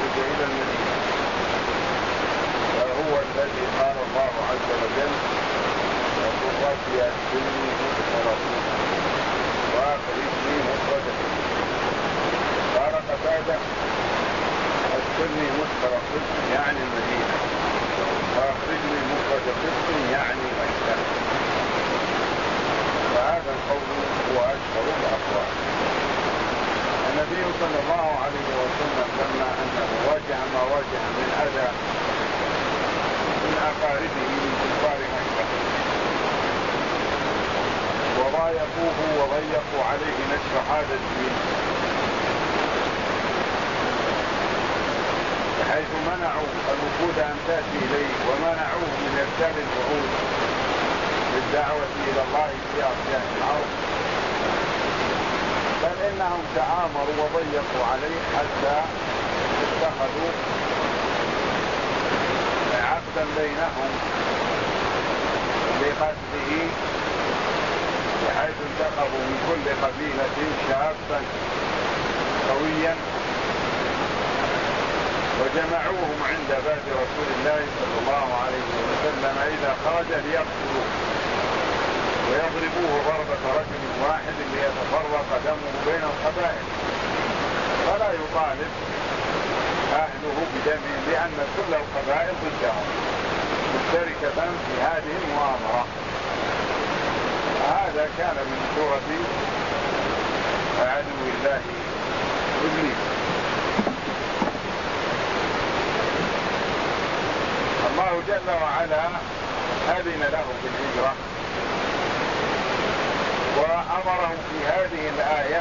يخرج إلى المدينة، وهو الذي قال الله عز وجل: وقل رب أدخلني مدخل صدق وأخرجني مخرج صدق. قال قتادة: أدخلني مدخل صدق يعني المدينة، وأخرجني مخرج صدق يعني مكة. فهذا القول هو أشهر الأقوال. النبي صلى الله عليه وسلم لما أنه واجه ما واجه من أذى من أقاربه من كفار مكة وضايقوه وضيقوا عليه نشر هذا الدين، بحيث منعوا الوفود أن تأتي إليه ومنعوه من إرسال الوعود بالدعوة إلى الله في أرجاء الأرض، بل إنهم تآمروا وضيقوا عليه حتى اتخذوا عقدا بينهم لقتله، بحيث انتخبوا من كل قبيلة شابا قويا وجمعوهم عند باب رسول الله صلى الله عليه وسلم إذا خرج ليقتلوه ويضربوه ضربة رجل واحد ليتفرق دمه بين القبائل، فلا يطالب أهله بدمه لأن كل القبائل ضدهم مشتركة في هذه المؤامرة. هذا كان من سورة عدو الله إبليس. الله جل وعلا أذن له بالهجرة وأمره في هذه الآية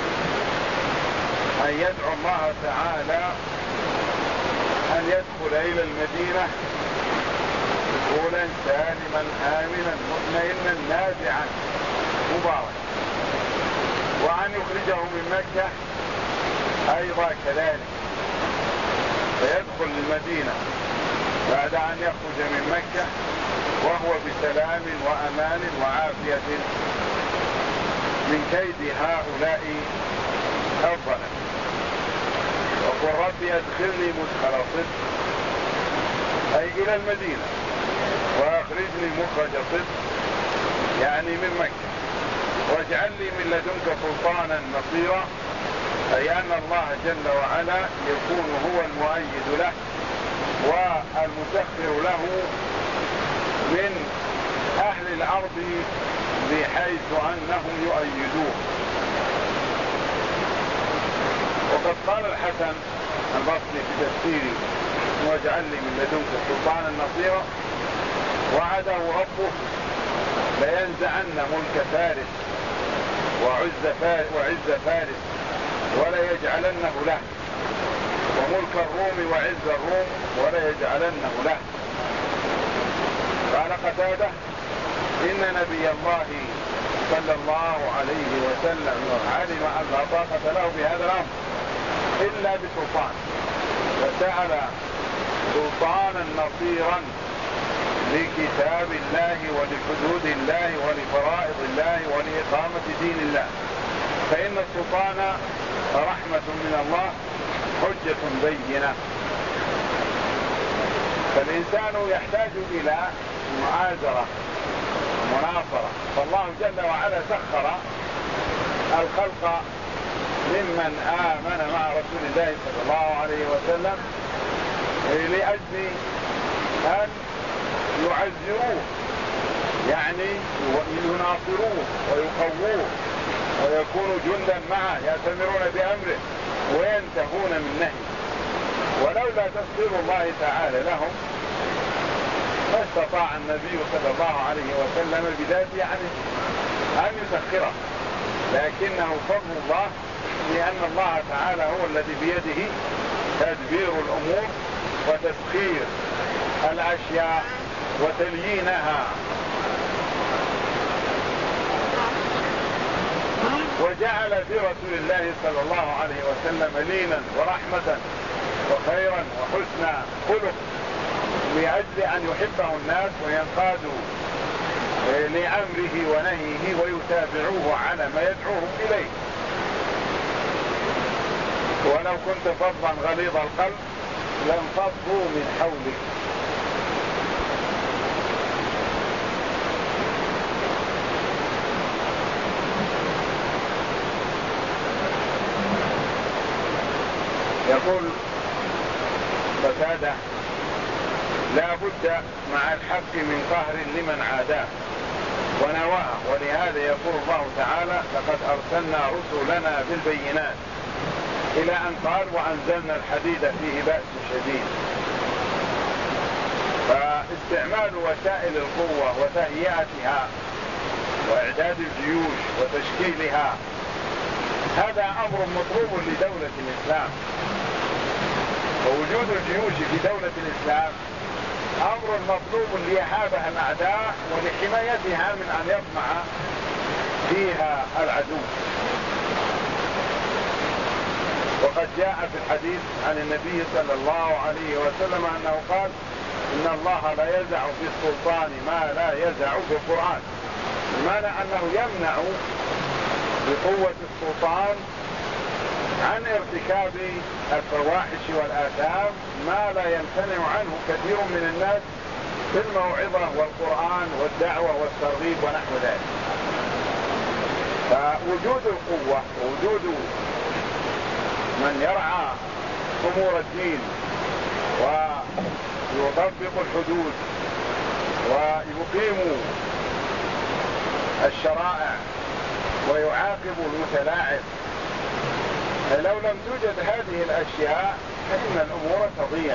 أن يدعو الله تعالى أن يدخل إلى المدينة دخولا سالما آمنا مطمئنا نافعا مباركا، وأن يخرجه من مكة أيضا كذلك، فيدخل المدينة بعد أن يخرج من مكة وهو بسلام وأمان وعافية من كيد هؤلاء الظلم. وقل رب أدخلني مدخل صدق أي إلى المدينة، وأخرجني مخرج صدق يعني من مكة، واجعل لي من لدنك سلطانا نصيرا، أي أن الله جل وعلا يكون هو المؤيد له والمسخر له من أهل الأرض بحيث أنهم يؤيدوه. وقد قال الحسن البصري في تفسيره: واجعل لي من لدنك سلطانا نصيرا، وعده ربه لينزعن ملك فارس وعز فارس ولا يجعلنه له، وملك الروم وعز الروم ولا يجعلنه له. قال قتادة: إن نبي الله صلى الله عليه وسلم علم أن لا طاقة له بهذا الأمر إلا بسلطان، فسأل سلطانا نصيرا لكتاب الله ولحدود الله ولفرائض الله ولإقامة دين الله، فإن السلطان رحمة من الله حجة بينة. فالإنسان يحتاج إلى مؤازرة مناصرة، فالله جل وعلا سخر الخلق ممن آمن مع رسول الله صلى الله عليه وسلم لأجل أن يعزروه، يعني يناصروه ويقووه ويكونوا جندا معه يأتمرون بأمره وينتهون من نهيه. ولولا تسخير الله تعالى لهم ما استطاع النبي صلى الله عليه وسلم بذاته أن يسخره، لكنه فضل الله، لأن الله تعالى هو الذي بيده تدبير الأمور وتسخير الأشياء وتليينها. وجعل في رسول الله صلى الله عليه وسلم لينا ورحمة وخيرا وحسن خلق لأجل أن يحبه الناس وينقادوا لأمره ونهيه ويتابعوه على ما يدعوهم إليه. ولو كنت فظا غليظ القلب لانفضوا من حولك. يقول قتادة: لا بد مع الحق من قهر لمن عاداه ونواه، ولهذا يقول الله تعالى: لقد أرسلنا رسلنا بالبينات، إلى أن قال: وأنزلنا الحديد فيه بأس شديد. فاستعمال وسائل القوة وتهيئتها وإعداد الجيوش وتشكيلها هذا أمر مطلوب لدولة الإسلام، ووجود الجيوش في دولة الإسلام أمر مطلوب ليهابها الأعداء ولحمايتها من أن يطمع فيها العدو. وقد جاء في الحديث عن النبي صلى الله عليه وسلم أنه قال: إن الله لا يزع في السلطان ما لا يزع في القرآن، بمعنى أنه يمنع بقوة السلطان عن ارتكاب الفواحش والآثام ما لا يمتنع عنه كثير من الناس في الموعظة والقرآن والدعوة والترغيب ونحو ذلك. فوجود القوة ووجود من يرعى أمور الدين ويطبق الحدود ويقيم الشرائع ويعاقب المتلاعب، لو لم توجد هذه الأشياء فإن الأمور تضيع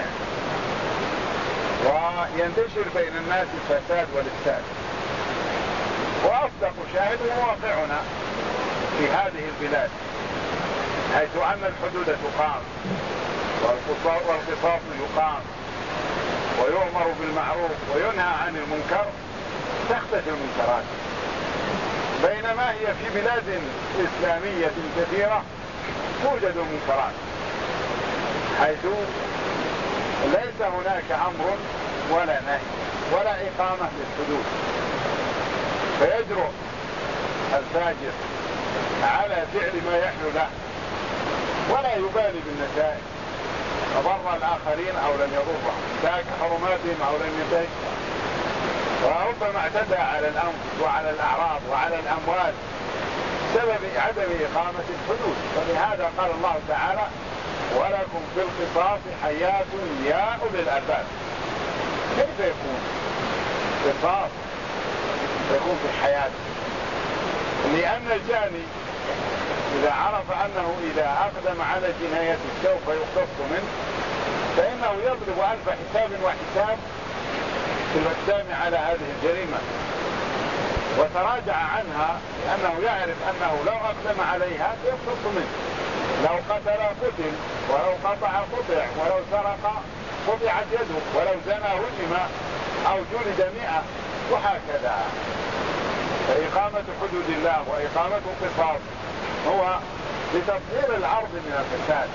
وينتشر بين الناس الفساد والإفساد. وأصدق شاهد واقعنا في هذه البلاد، حيث أن الحدود تقام والقصاص يقام ويؤمر بالمعروف وينهى عن المنكر، تختفي المنكرات، بينما هي في بلاد إسلامية كثيرة توجد المنكرات، حيث ليس هناك أمر ولا نهي ولا إقامة للحدود، فيجرؤ الفاجر على فعل ما يحلو له ولا يبالي بالنتائج، أضر الآخرين أو لم يضرهم، انتهك حرماتهم أو لم ينتهك، وربما اعتدى على الأنفس وعلى الأعراض وعلى الأموال بسبب عدم إقامة الحدود. فلهذا قال الله تعالى: ولكم في القصاص حياة يا أولي الألباب. كيف يكون قصاص يكون في الحياة؟ لأن الجاني إذا عرف أنه إذا أقدم على جنايته سوف يقتص منه فإنه يضرب ألف حساب وحساب في الإقدام على هذه الجريمة، وتراجع عنها لأنه يعرف أنه لو أقدم عليها سيقتص منه. لو قتل قتل، ولو قطع قطع، ولو سرق قطعت يده، ولو زنى رجم أو جلد 100، وهكذا. فإقامة حدود الله وإقامة القصاص هو لتطهير الأرض من الفساد.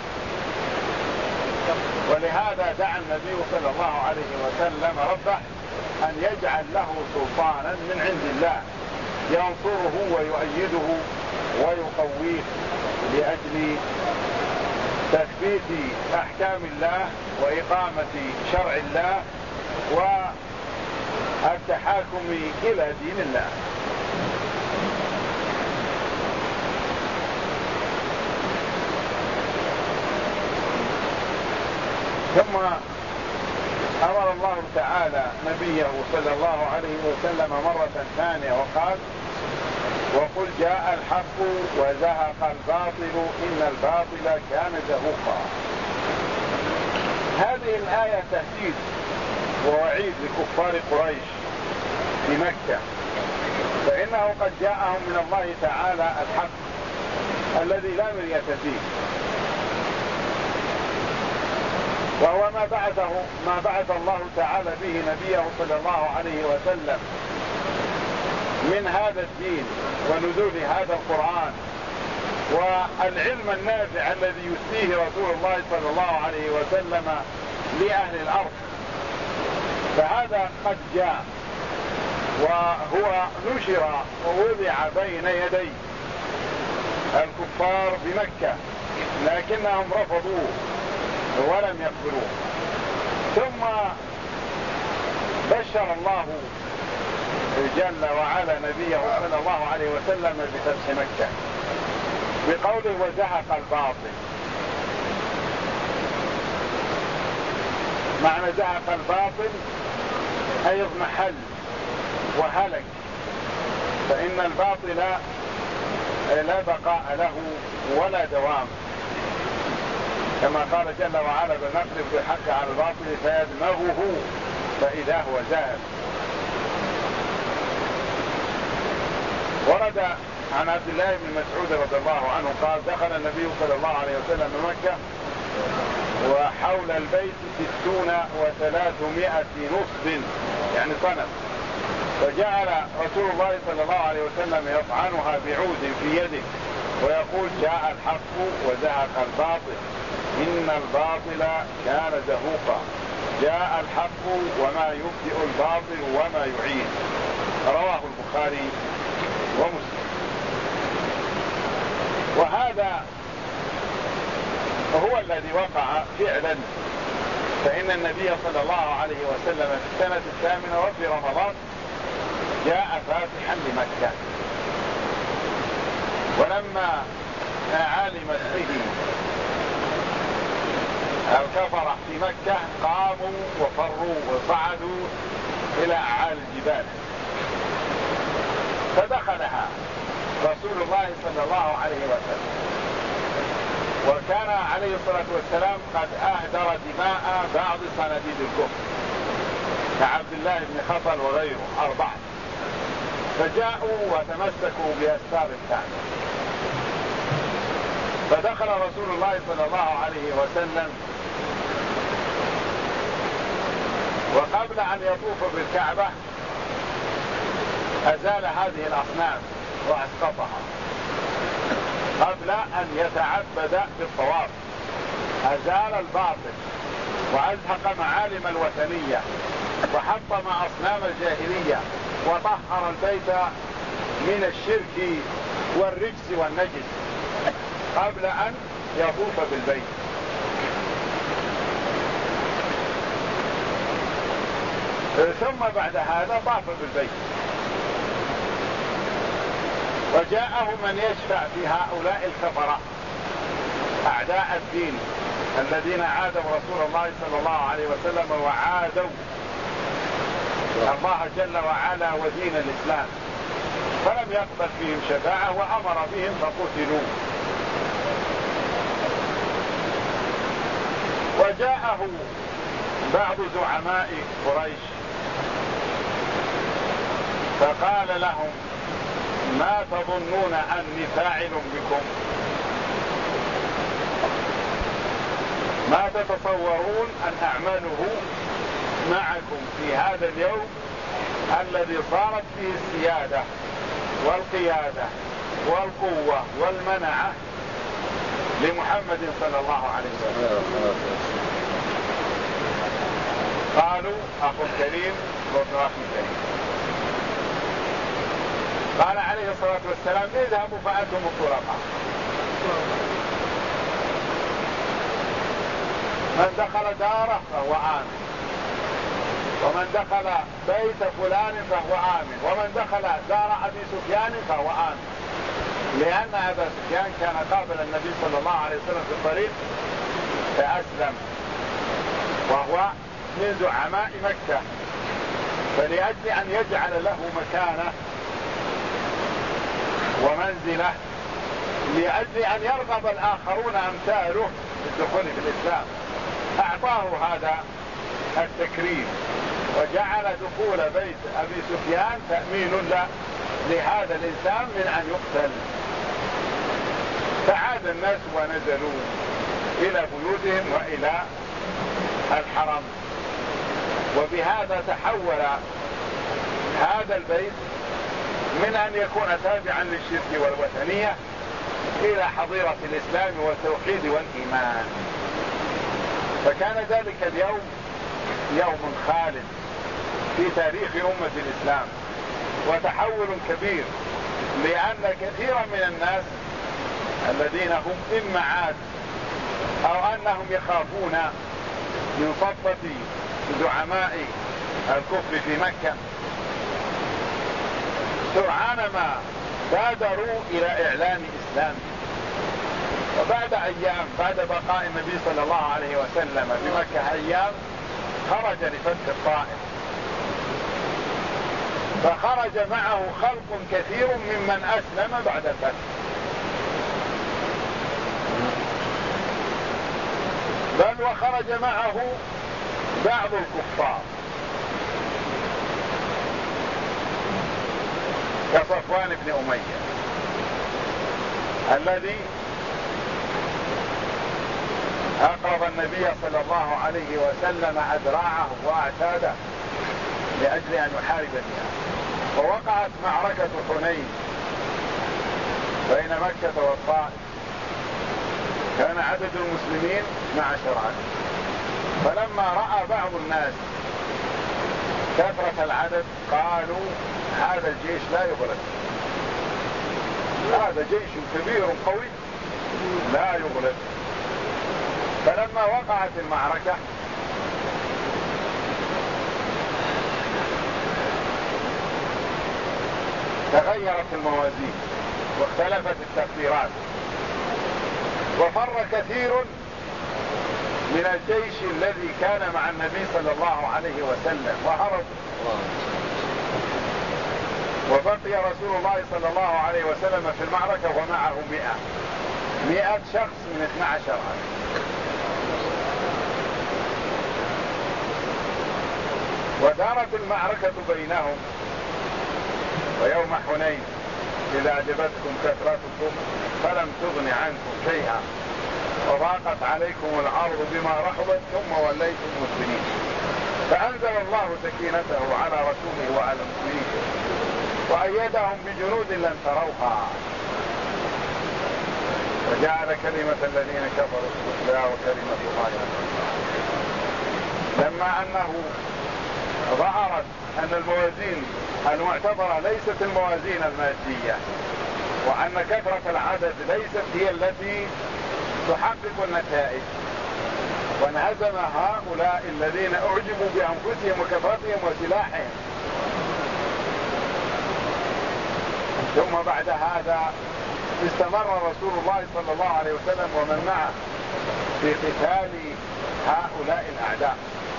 ولهذا دعا النبي صلى الله عليه وسلم ربه أن يجعل له سلطانا من عند الله ينصره ويؤيده ويقويه لأجل تثبيت أحكام الله وإقامة شرع الله والتحاكم إلى دين الله. ثم أمر الله تعالى نبيه صلى الله عليه وسلم مرة ثانية وقال: وقل جاء الحق وزهق الباطل إن الباطل كان زهوقا. هذه الآية تهديد ووعيد لكفار قريش في مكة، فإنه قد جاءهم من الله تعالى الحق الذي لا مرية فيه، وهو ما بعث الله تعالى به نبيه صلى الله عليه وسلم من هذا الدين ونزول هذا القرآن والعلم النافع الذي يؤتيه رسول الله صلى الله عليه وسلم لأهل الأرض. فهذا قد جاء وهو نشر ووضع بين يدي الكفار بمكة، لكنهم رفضوه ولم يقبلوه. ثم بشر الله جل وعلا نبيه صلى الله عليه وسلم بفتح مكة بقوله وزهق الباطل. معنى زهق الباطل أي اضمحل وهلك، فإن الباطل لا بقاء له ولا دوام، كما قال جل وعلا بنقذف بالحق على الباطل فيدمغه فإذا هو زاهق. ورد عن عبد الله بن مسعود رضي الله عنه قال دخل النبي صلى الله عليه وسلم مكة وحول البيت 63 نصب يعني صنم، فجعل رسول الله صلى الله عليه وسلم يطعنها بعود في يده ويقول جاء الحق وزهق الباطل إن الباطل كان زهوقا، جاء الحق وما يبدئ الباطل وما يعيد. رواه البخاري ومسلم. وهذا هو الذي وقع فعلا، فإن النبي صلى الله عليه وسلم في السنة 8 وفي رمضان جاء فاتحا لمكة، ولما علمت به الكفرة في مكة قاموا وفروا وصعدوا إلى أعالي الجبال، فدخلها رسول الله صلى الله عليه وسلم، وكان عليه الصلاة والسلام قد أهدر دماء بعض صناديد الكفر كعبد الله بن خطل وغيره 4، فجاءوا وتمسكوا بأستار الكعبة، فدخل رسول الله صلى الله عليه وسلم، وقبل أن يطوف بالكعبة أزال هذه الأصنام وأسقطها قبل أن يتعبد بالطواف، أزال الباطل وأزهق معالم الوثنية وحطم أصنام الجاهلية وطهر البيت من الشرك والرجس والنجس قبل أن يطوف بالبيت. ثم بعد هذا طاف بالبيت، وجاءه من يشفع في هؤلاء الكفرة أعداء الدين الذين عادوا رسول الله صلى الله عليه وسلم وعادوا الله جل وعلا ودين الإسلام، فلم يقبل فيهم شفاعة وأمر بهم فقتلوا. وجاءه بعض زعماء قريش فقال لهم ما تظنون أني فاعل بكم؟ ما تتصورون أن أعمله معكم في هذا اليوم الذي صارت فيه السيادة والقيادة والقوة والمنعة لمحمد صلى الله عليه وسلم؟ قالوا أخ كريم وابن أخ كريم. قال عليه الصلاة والسلام اذهبوا فأنتم الطلقاء، من دخل داره فهو آمن، ومن دخل بيت فلان فهو آمن، ومن دخل دار أبي سفيان فهو آمن، لأن أبا سفيان كان قابل النبي صلى الله عليه وسلم في الطريق فأسلم وهو من زعماء مكة، فلأجل أن يجعل له مكانه ومنزله، لأجل أن يرغب الآخرون أمثاله بالدخول في الإسلام، أعطاه هذا التكريم وجعل دخول بيت أبي سفيان تأمين لهذا الإنسان من أن يقتل. فعاد الناس ونزلوا إلى بيوتهم وإلى الحرم، وبهذا تحول هذا البيت من أن يكون تابعا للشرك والوثنية إلى حظيرة الإسلام والتوحيد والإيمان. فكان ذلك اليوم يوم خالد في تاريخ أمة الإسلام وتحول كبير، لأن كثيرا من الناس الذين هم إما عاد أو أنهم يخافون من صفة زعماء الكفر في مكة سرعان ما بادروا إلى إعلان إسلامهم. وبعد أيام، بعد بقاء النبي صلى الله عليه وسلم بمكة أيام، خرج لفتح الطائف، فخرج معه خلق كثير ممن أسلم بعد الفتح، بل وخرج معه بعض الكفار كصفوان بن أمية الذي أقرض النبي صلى الله عليه وسلم أذراعه وأعتاده لأجل أن يحارب الناس. ووقعت معركة حنين بين مكة والطائف، كان عدد المسلمين 12 عدد، فلما رأى بعض الناس كثرة العدد قالوا هذا الجيش لا يغلب، هذا جيش كبير قوي لا يغلب. فلما وقعت المعركة تغيرت الموازين واختلفت التقديرات، وفر كثير من الجيش الذي كان مع النبي صلى الله عليه وسلم وهرب، وبقي رسول الله صلى الله عليه وسلم في المعركة ومعه 100 شخص من 12 عدد. ودارت المعركة بينهم. ويوم حنين إذا أعجبتكم كثرتكم فلم تغن عنكم شيئا وضاقت عليكم الأرض بما رحبت ثم وليتم مسلمين، فأنزل الله سكينته على رسوله وعلى المؤمنين وأيدهم بجنود لم تروها وجعل كلمة الذين كفروا السفلى وكلمة الله. لما أنه ظهرت أن الموازين المعتبرة ليست الموازين المادية، وأن كثرة العدد ليست هي التي تحقق النتائج، وانهزم هؤلاء الذين أعجبوا بأنفسهم وكثرتهم وسلاحهم. ثم بعد هذا استمر رسول الله صلى الله عليه وسلم ومن معه في قتال هؤلاء الأعداء.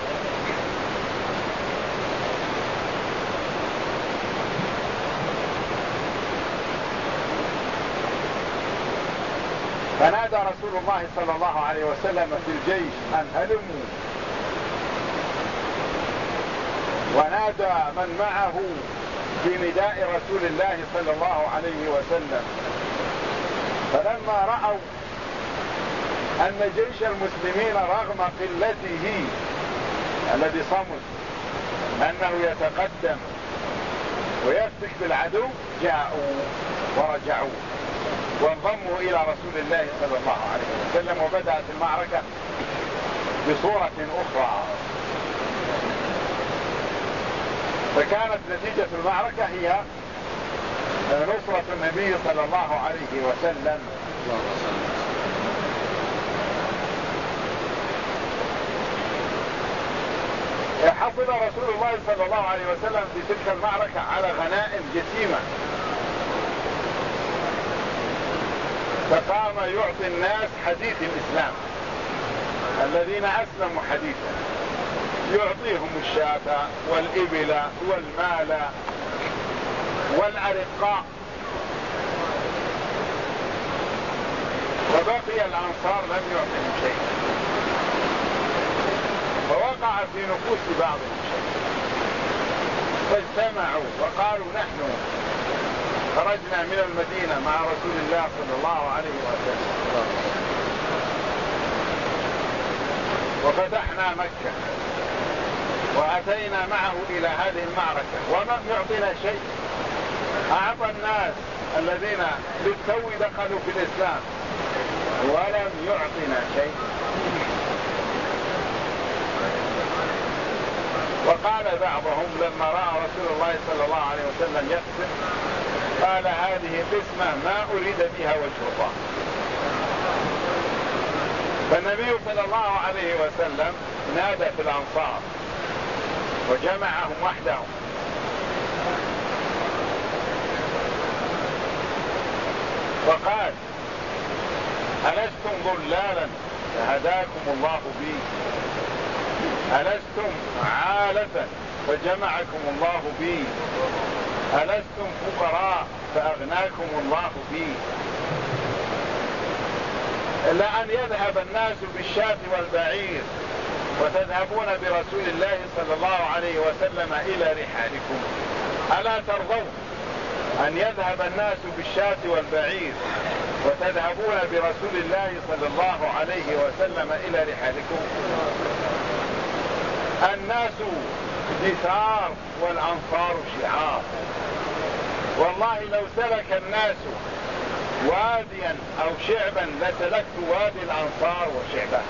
فنادى رسول الله صلى الله عليه وسلم في الجيش أن هلموا، ونادى من معه بنداء رسول الله صلى الله عليه وسلم. فلما رأوا أن جيش المسلمين رغم قلته الذي صمد أنه يتقدم ويفتك بالعدو، جاءوا ورجعوا وانضموا إلى رسول الله صلى الله عليه وسلم، وبدأت المعركة بصورة أخرى. فكانت نتيجة المعركة هي نصرة النبي صلى الله عليه وسلم. حصل رسول الله صلى الله عليه وسلم في تلك المعركة على غنائم جسيمة، فقام يعطي الناس حديث الإسلام الذين أسلموا حديثا، يعطيهم الشاة والإبل والمال والأرقاء، وبقي الأنصار لم يعطهم شيء. فوقع في نفوس بعضهم شيء، فاجتمعوا وقالوا نحن خرجنا من المدينة مع رسول الله صلى الله عليه وسلم وفتحنا مكة وأتينا معه إلى هذه المعركة ولم يعطينا شيء، أعطى الناس الذين بالتو دخلوا في الإسلام ولم يعطينا شيء. وقال بعضهم لما رأى رسول الله صلى الله عليه وسلم يقسم قال هذه قسمة ما أريد بها وجه الله، فالنبي صلى الله عليه وسلم نادى في الأنصار وجمعهم وحدهم وقال: ألستم ضلالا فهداكم الله بي؟ ألستم عالة فجمعكم الله بي؟ ألستم فقراء فأغناكم الله بي؟ لأن يذهب الناس بالشاة والبعير وتذهبون برسول الله صلى الله عليه وسلم إلى رحالكم، ألا ترضون أن يذهب الناس بالشاة والبعير وتذهبون برسول الله صلى الله عليه وسلم إلى رحالكم؟ الناس دثار والأنصار شعار. والله لو سلك الناس واديا أو شعبا لسلكت وادي الأنصار وشعبها.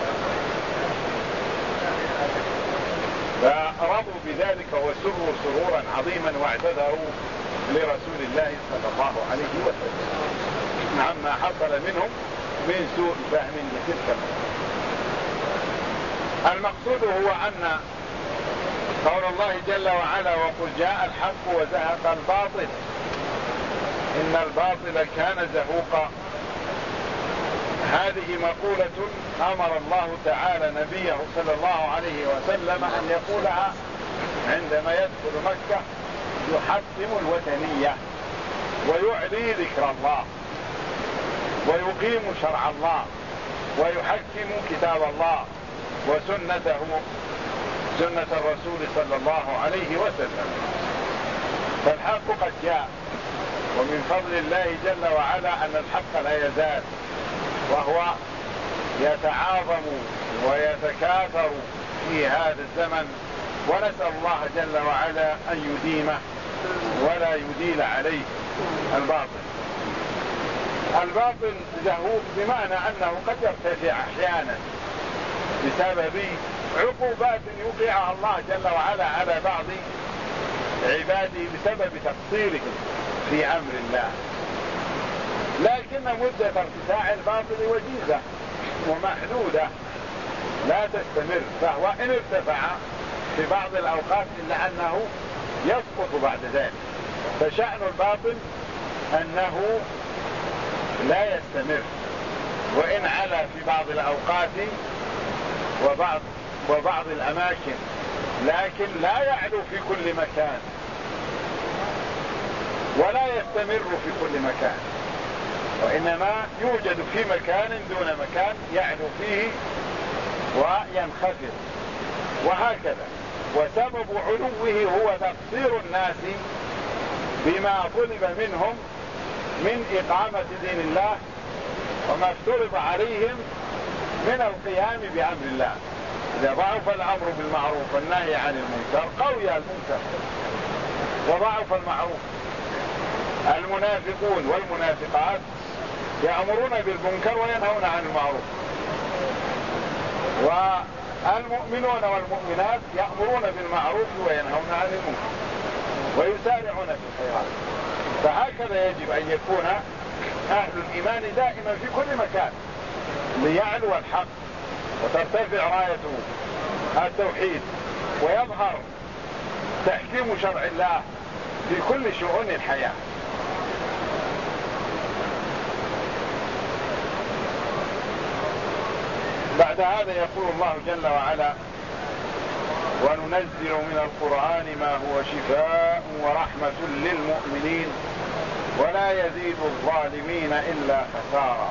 فرضوا بذلك وسروا سرورا عظيما واعتذروا لرسول الله صلى الله عليه وسلم عما حصل منهم من سوء فهم لتلك المقصود هو أن قول الله جل وعلا: وقل جاء الحق وزهق الباطل إن الباطل كان زهوقا. هذه مقولة أمر الله تعالى نبيه صلى الله عليه وسلم أن يقولها عندما يدخل مكة، يحطم الوثنية ويعلي ذكر الله ويقيم شرع الله ويحكم كتاب الله وسنته، سنة الرسول صلى الله عليه وسلم. فالحق قد جاء، ومن فضل الله جل وعلا أن الحق لا يزال، وهو يتعاظم ويتكاثر في هذا الزمن، ونسأل الله جل وعلا أن يديمه ولا يديل عليه الباطل. الباطل زهوق بمعنى أنه قد يرتفع أحيانا بسبب عقوبات يوقعها الله جل وعلا على بعض عباده بسبب تقصيرهم في أمر الله، لكن مدة ارتفاع الباطل وجيزة ومحدودة لا تستمر، فهو إن ارتفع في بعض الأوقات إلا أنه يسقط بعد ذلك. فشأن الباطل أنه لا يستمر، وإن علا في بعض الأوقات وبعض الأماكن، لكن لا يعلو في كل مكان ولا يستمر في كل مكان، وإنما يوجد في مكان دون مكان يعلو فيه وينخفض وهكذا. وسبب علوه هو تقصير الناس بما طلب منهم من إقامة دين الله وما افترض عليهم من القيام بأمر الله. إذا ضعف الأمر بالمعروف والنهي عن المنكر قوي المنكر وضعف المعروف. المنافقون والمنافقات يأمرون بالمنكر وينهون عن المعروف، والمؤمنون والمؤمنات يأمرون بالمعروف وينهون عن المنكر ويسارعون في الخيرات. فهكذا يجب أن يكون أهل الإيمان دائما في كل مكان ليعلو الحق وترتفع راية التوحيد ويظهر تحكيم شرع الله في كل شؤون الحياة. بعد هذا يقول الله جل وعلا: وننزل من القرآن ما هو شفاء ورحمة للمؤمنين ولا يزيد الظالمين إلا خسارا.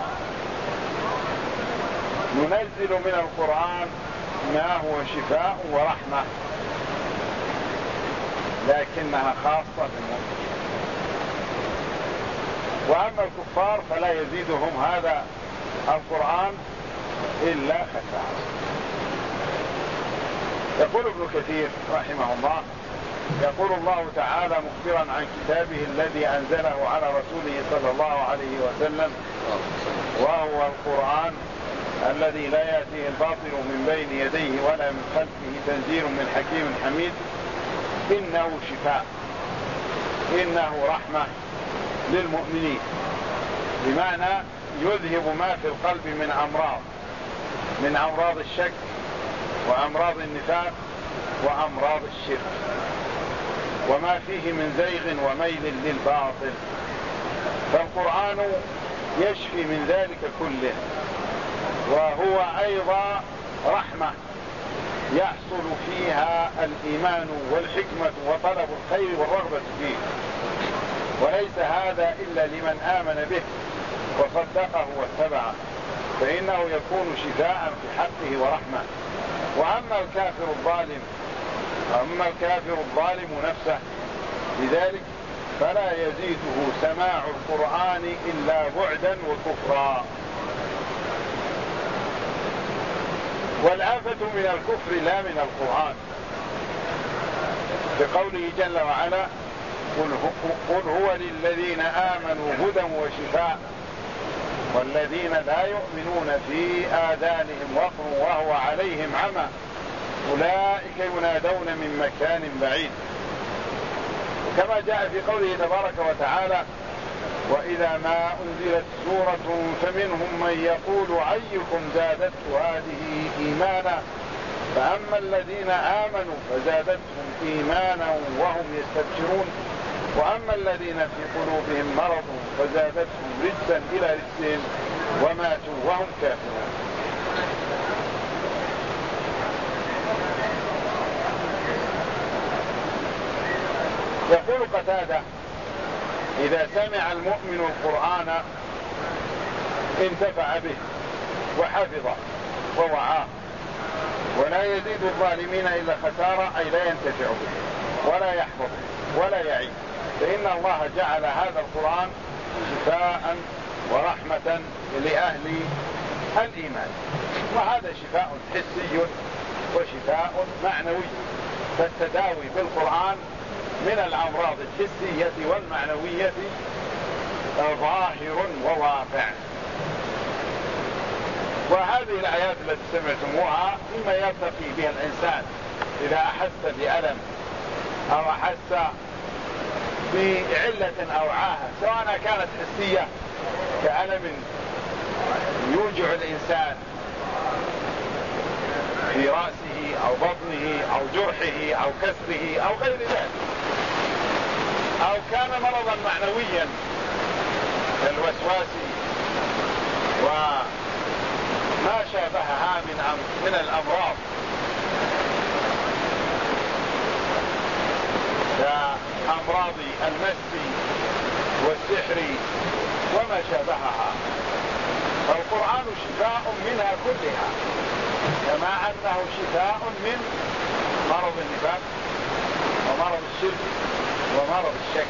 ننزل من القرآن ما هو شفاء ورحمة، لكنها خاصة بالمؤمنين، وأما الكفار فلا يزيدهم هذا القرآن إلا خسارة. يقول ابن كثير رحمه الله: يقول الله تعالى مخبرا عن كتابه الذي أنزله على رسوله صلى الله عليه وسلم، وهو القرآن الذي لا يأتيه الباطل من بين يديه ولا من خلفه تنزيل من حكيم حميد، إنه شفاء، إنه رحمة للمؤمنين، بمعنى يذهب ما في القلب من أمراض من أمراض الشك وأمراض النفاق وأمراض الشرك وما فيه من زيغ وميل للباطل. فالقرآن يشفي من ذلك كله، وهو أيضا رحمة يحصل فيها الإيمان والحكمة وطلب الخير والرغبة فيه، وليس هذا إلا لمن آمن به وصدقه واتبعه، فإنه يكون شفاء في حقه ورحمة. وأما الكافر الظالم نفسه لذلك فلا يزيده سماع القرآن إلا بعدا وكفرا. والآفة من الكفر لا من القرآن، بقوله جل وعلا: قل هو للذين آمنوا هدى وشفاء والذين لا يؤمنون في آذانهم وقر وهو عليهم عمى أولئك ينادون من مكان بعيد. كما جاء في قوله تبارك وتعالى: وإذا ما أنزلت سورة فمنهم من يقول أيكم زادته هذه إيمانا فأما الذين آمنوا فزادتهم إيمانا وهم يستبشرون وأما الذين في قلوبهم مرض فزادتهم رجسا إلى رجسهم وماتوا وهم كافرون. يقول قتادة: إذا سمع المؤمن القرآن انتفع به وحفظه ووعاه، ولا يزيد الظالمين إلا خسارة، أي لا ينتفع به ولا يحفظ ولا يعي، فإن الله جعل هذا القرآن شفاء ورحمة لأهل الإيمان. وهذا شفاء حسي وشفاء معنوي، فالتداوي بالقرآن من الأمراض الحسية والمعنوية ظاهر وواقع. وهذه الآيات التي سمعتموها مما يرتقي بها الإنسان إذا أحس بألم أو أحس بعلة أو عاهة، سواء كانت حسية كألم يوجع الإنسان في رأسه أو بطنه أو جرحه أو كسره أو غير ذلك، أو كان مرضا معنويا كالوسواس وما شابهها من الأمراض كأمراض المس والسحر وما شابهها. فالقرآن شفاء منها كلها، كما أنه شفاء من مرض النفاق ومرض الشرك ومرض الشك.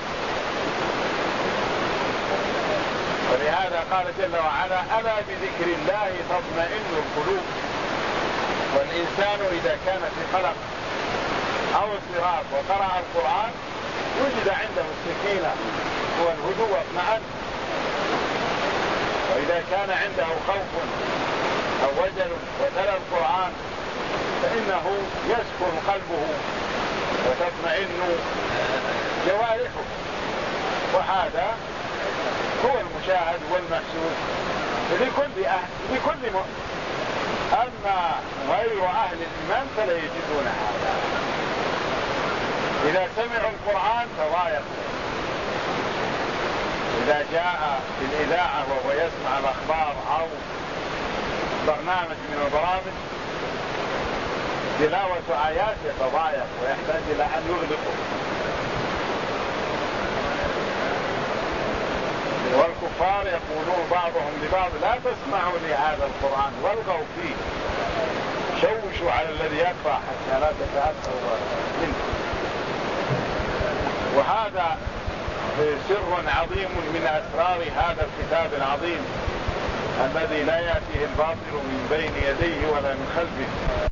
ولهذا قال جل وعلا: ألا بذكر الله تطمئن القلوب. والإنسان إذا كان في قلق أو اضطراب وقرأ القرآن وجد عنده السكينة والهدوء واطمئن. وإذا كان عنده خوف أو وجل وتلا القرآن فإنه يسكن قلبه وتطمئن جوارحه. وهذا هو المشاهد والمحسوس لكل مؤمن. أما غير أهل الإيمان فلا يجدون هذا. إذا سمعوا القرآن تضايقوا. إذا جاء في الإذاعة وهو يسمع الأخبار أو برنامج من البرامج تلاوة آيات يتضايق ويحتاج إلى أن يغلقه. والكفار يقولون بعضهم لبعض: لا تسمعوا لهذا القرآن والغوا فيه، شوشوا على الذي يقرأ حتى لا تتأثروا منه. وهذا سر عظيم من أسرار هذا الكتاب العظيم الذي لا يأتيه الباطل من بين يديه ولا من خلفه.